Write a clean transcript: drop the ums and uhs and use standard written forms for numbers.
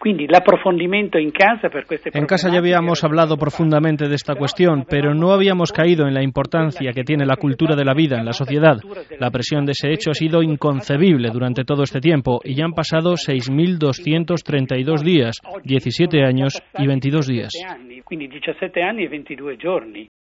En casa ya habíamos hablado profundamente de esta cuestión, pero no habíamos caído en la importancia que tiene la cultura de la vida en la sociedad. La presión de ese hecho ha sido inconcebible durante todo este tiempo y ya han pasado 6.232 días, 17 años y 22 días.